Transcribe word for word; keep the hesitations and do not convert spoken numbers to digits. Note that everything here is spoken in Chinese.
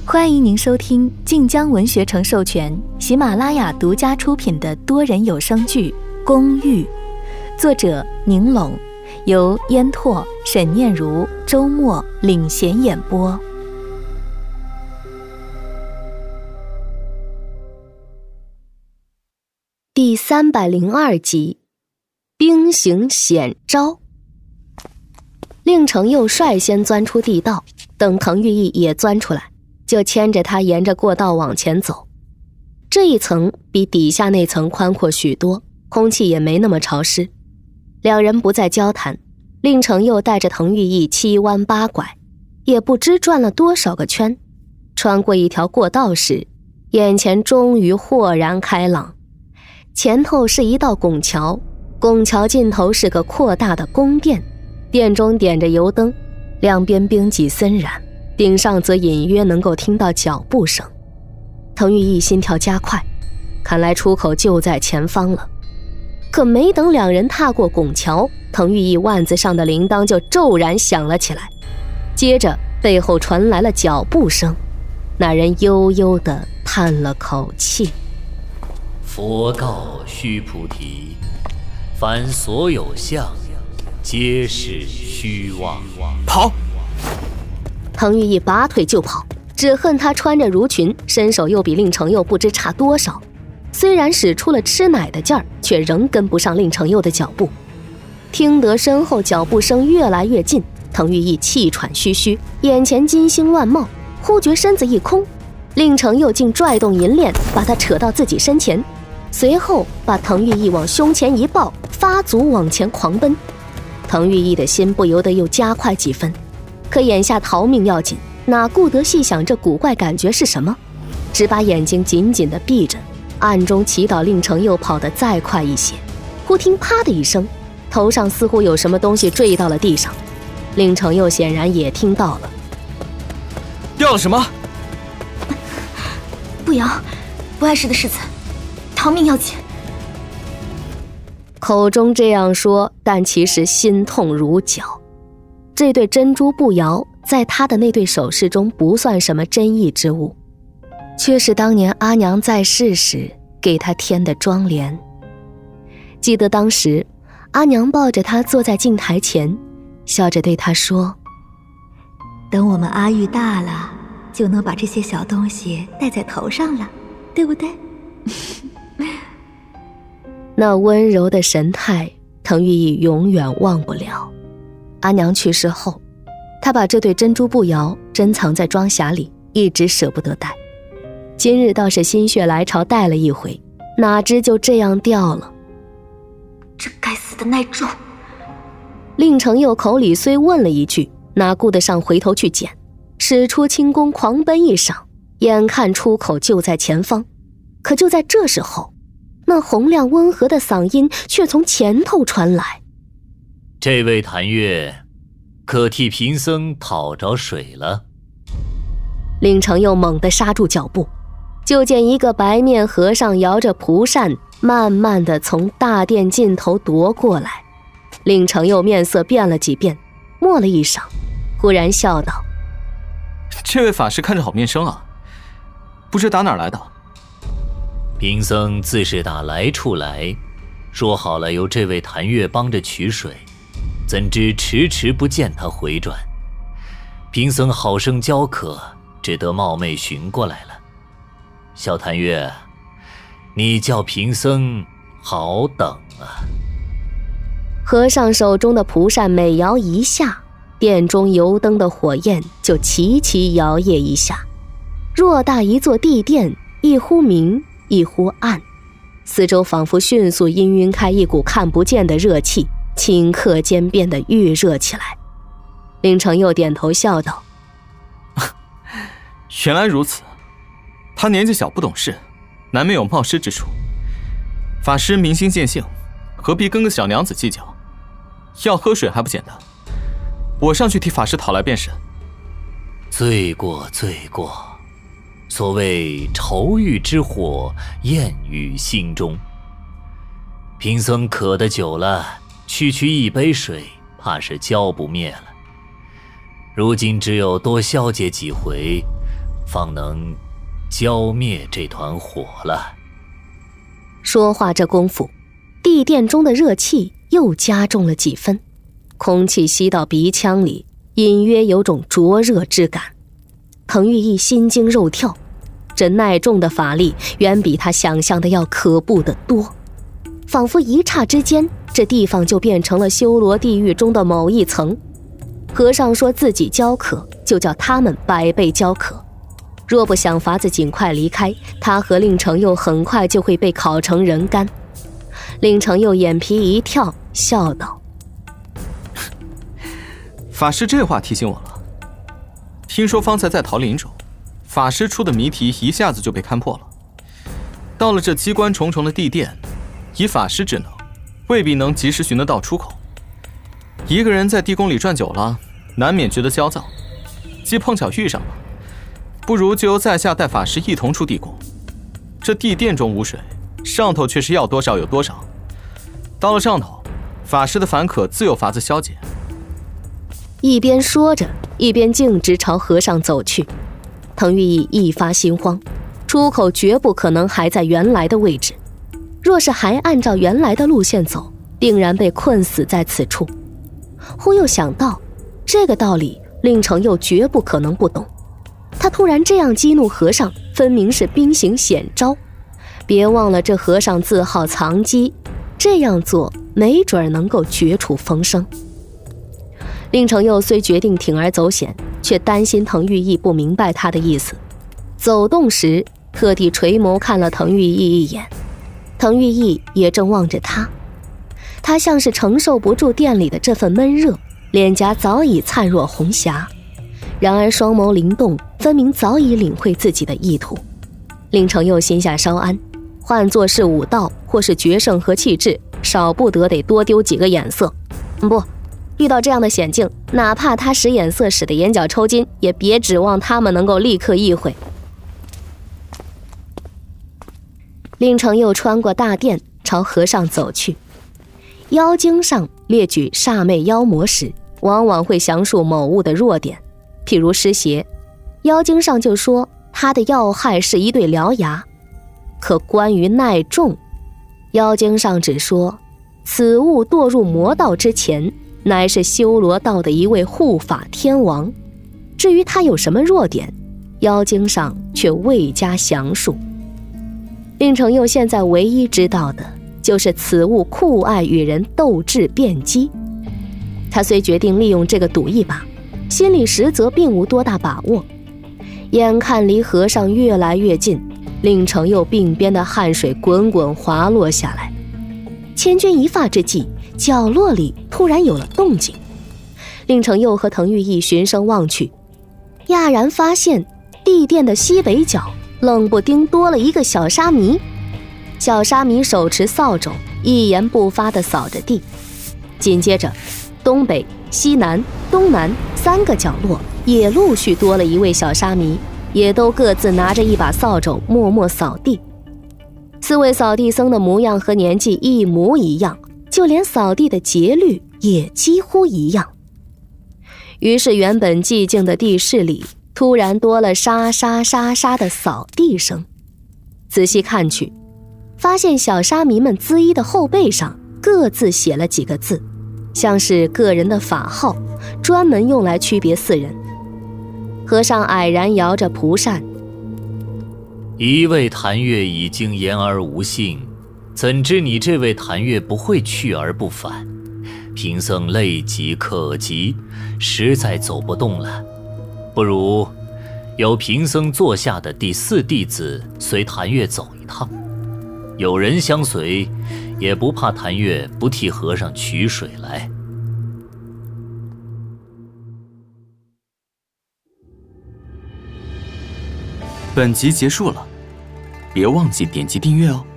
欢迎您收听晋江文学城授权、喜马拉雅独家出品的多人有声剧《公寓》，作者宁拢，由烟拓、沈念如、周末领衔演播。第三百零二集，兵行险招。令程又率先钻出地道，等滕玉义也钻出来，就牵着他沿着过道往前走。这一层比底下那层宽阔许多，空气也没那么潮湿。两人不再交谈，令程又带着滕玉义七弯八拐，也不知转了多少个圈。穿过一条过道时，眼前终于豁然开朗。前头是一道拱桥，拱桥尽头是个扩大的宫殿，殿中点着油灯，两边兵戟森然，顶上则隐约能够听到脚步声。滕玉义心跳加快，看来出口就在前方了。可没等两人踏过拱桥，滕玉义腕子上的铃铛就骤然响了起来，接着背后传来了脚步声，那人悠悠地叹了口气。 佛告须菩提，凡所有相，皆是虚妄。 跑！ 滕玉义拔腿就跑，只恨他穿着襦裙，身手又比令程又不知差多少。虽然使出了吃奶的劲儿，却仍跟不上令程又的脚步。听得身后脚步声越来越近，滕玉义气喘吁吁，眼前金星乱冒，忽觉身子一空，令程又竟拽动银链，把他扯到自己身前，随后把滕玉义往胸前一抱，发足往前狂奔。滕玉义的心不由得又加快几分，可眼下逃命要紧，哪顾得细想这古怪感觉是什么，只把眼睛紧紧地闭着，暗中祈祷令程又跑得再快一些。忽听啪的一声，头上似乎有什么东西坠到了地上，令程又显然也听到了。 掉了什么？ 不摇，不碍事的世子，逃命要紧。 口中这样说，但其实心痛如绞。这对珍珠步摇在他的那对首饰中不算什么珍异之物，却是当年阿娘在世时给他添的妆奁。记得当时阿娘抱着他坐在镜台前，笑着对他说， 等我们阿玉大了，就能把这些小东西戴在头上了，对不对？ 那温柔的神态，滕玉义永远忘不了。阿娘去世后，他把这对珍珠步摇珍藏在妆匣里，一直舍不得戴。今日倒是心血来潮戴了一回，哪知就这样掉了。 这该死的耐咒！ 令程又口里虽问了一句，哪顾得上回头去捡，使出轻功狂奔一晌，眼看出口就在前方。可就在这时候，那洪亮温和的嗓音却从前头传来， 这位谭月可替贫僧讨着水了。 令程又猛地刹住脚步，就见一个白面和尚摇着蒲扇，慢慢地从大殿尽头踱过来。令程又面色变了几变，默了一晌，忽然笑道， 这位法师看着好面生啊，不知打哪儿来的？ 贫僧自是打来处来，说好了由这位谭月帮着取水，怎知迟迟不见他回转。贫僧好生焦渴，只得冒昧寻过来了。小谭月，你叫贫僧好等啊。 和尚手中的蒲扇每摇一下，殿中油灯的火焰就齐齐摇曳一下，偌大一座地殿，一忽明一忽暗，四周仿佛迅速氤氲开一股看不见的热气，顷刻间变得愈热起来。令程又点头笑道， 原来如此，他年纪小不懂事，难免有冒失之处。法师明心见性，何必跟个小娘子计较？要喝水还不简单，我上去替法师讨来便是。 罪过罪过，所谓愁欲之火焰于心中。贫僧渴得久了，区区一杯水怕是浇不灭了。如今只有多消解几回， 方能浇灭这团火了。 说话这功夫，地殿中的热气又加重了几分，空气吸到鼻腔里，隐约有种灼热之感。滕玉义心惊肉跳，这耐重的法力远比他想象的要可怖得多，仿佛一刹之间，这地方就变成了修罗地狱中的某一层。和尚说自己焦渴，就叫他们百倍焦渴。若不想法子尽快离开，他和令程佑很快就会被烤成人干。令程佑眼皮一跳，笑道： 法师这话提醒我了。听说方才在桃林中，法师出的谜题一下子就被看破了。到了这机关重重的地殿，以法师之能，未必能及时寻得到出口。一个人在地宫里转久了，难免觉得焦躁，既碰巧遇上了，不如就由在下带法师一同出地宫。这地殿中无水，上头却是要多少有多少。到了上头，法师的烦渴自有法子消解。 一边说着，一边径直朝和尚走去。滕玉义一发心慌，出口绝不可能还在原来的位置，若是还按照原来的路线走，定然被困死在此处。忽又想到这个道理，令程又绝不可能不懂。他突然这样激怒和尚，分明是兵行险招。别忘了这和尚自号藏机，这样做没准能够绝处逢生。令程佑虽决定铤而走险，却担心滕玉义不明白他的意思，走动时特地垂眸看了滕玉义一眼。滕玉义也正望着他，他像是承受不住店里的这份闷热，脸颊早已灿若红霞，然而双眸灵动，分明早已领会自己的意图。令程佑心下稍安，换作是武道或是决胜和气质，少不得得多丢几个眼色。不，遇到这样的险境，哪怕他使眼色使得眼角抽筋，也别指望他们能够立刻意会。令程佑穿过大殿，朝和尚走去。妖经上列举煞魅妖魔时，往往会详述某物的弱点，譬如湿邪，妖经上就说他的要害是一对獠牙。可关于耐重，妖经上只说此物堕入魔道之前，乃是修罗道的一位护法天王。至于他有什么弱点，妖经上却未加详述。令程佑现在唯一知道的就是此物酷爱与人斗智辩机。他虽决定利用这个赌一把，心里实则并无多大把握。眼看离和尚越来越近，令程佑鬓边的汗水滚滚滑落下来。千钧一发之际，角落里突然有了动静。令程佑和滕玉义循声望去，讶然发现地殿的西北角冷不丁多了一个小沙弥。小沙弥手持扫帚，一言不发地扫着地。紧接着东北、西南、东南三个角落也陆续多了一位小沙弥，也都各自拿着一把扫帚默默扫地。四位扫地僧的模样和年纪一模一样，就连扫地的节律也几乎一样。于是原本寂静的地室里突然多了沙沙沙沙的扫地声。仔细看去，发现小沙弥们缁衣的后背上各自写了几个字，像是个人的法号，专门用来区别四人。和尚蔼然摇着蒲扇， 一位谭月已经言而无信，怎知你这位谭月不会去而不返？贫僧累极渴急，实在走不动了，不如由贫僧座下的第四弟子随谭月走一趟，有人相随，也不怕谭月不替和尚取水来。 本集结束了，别忘记点击订阅哦。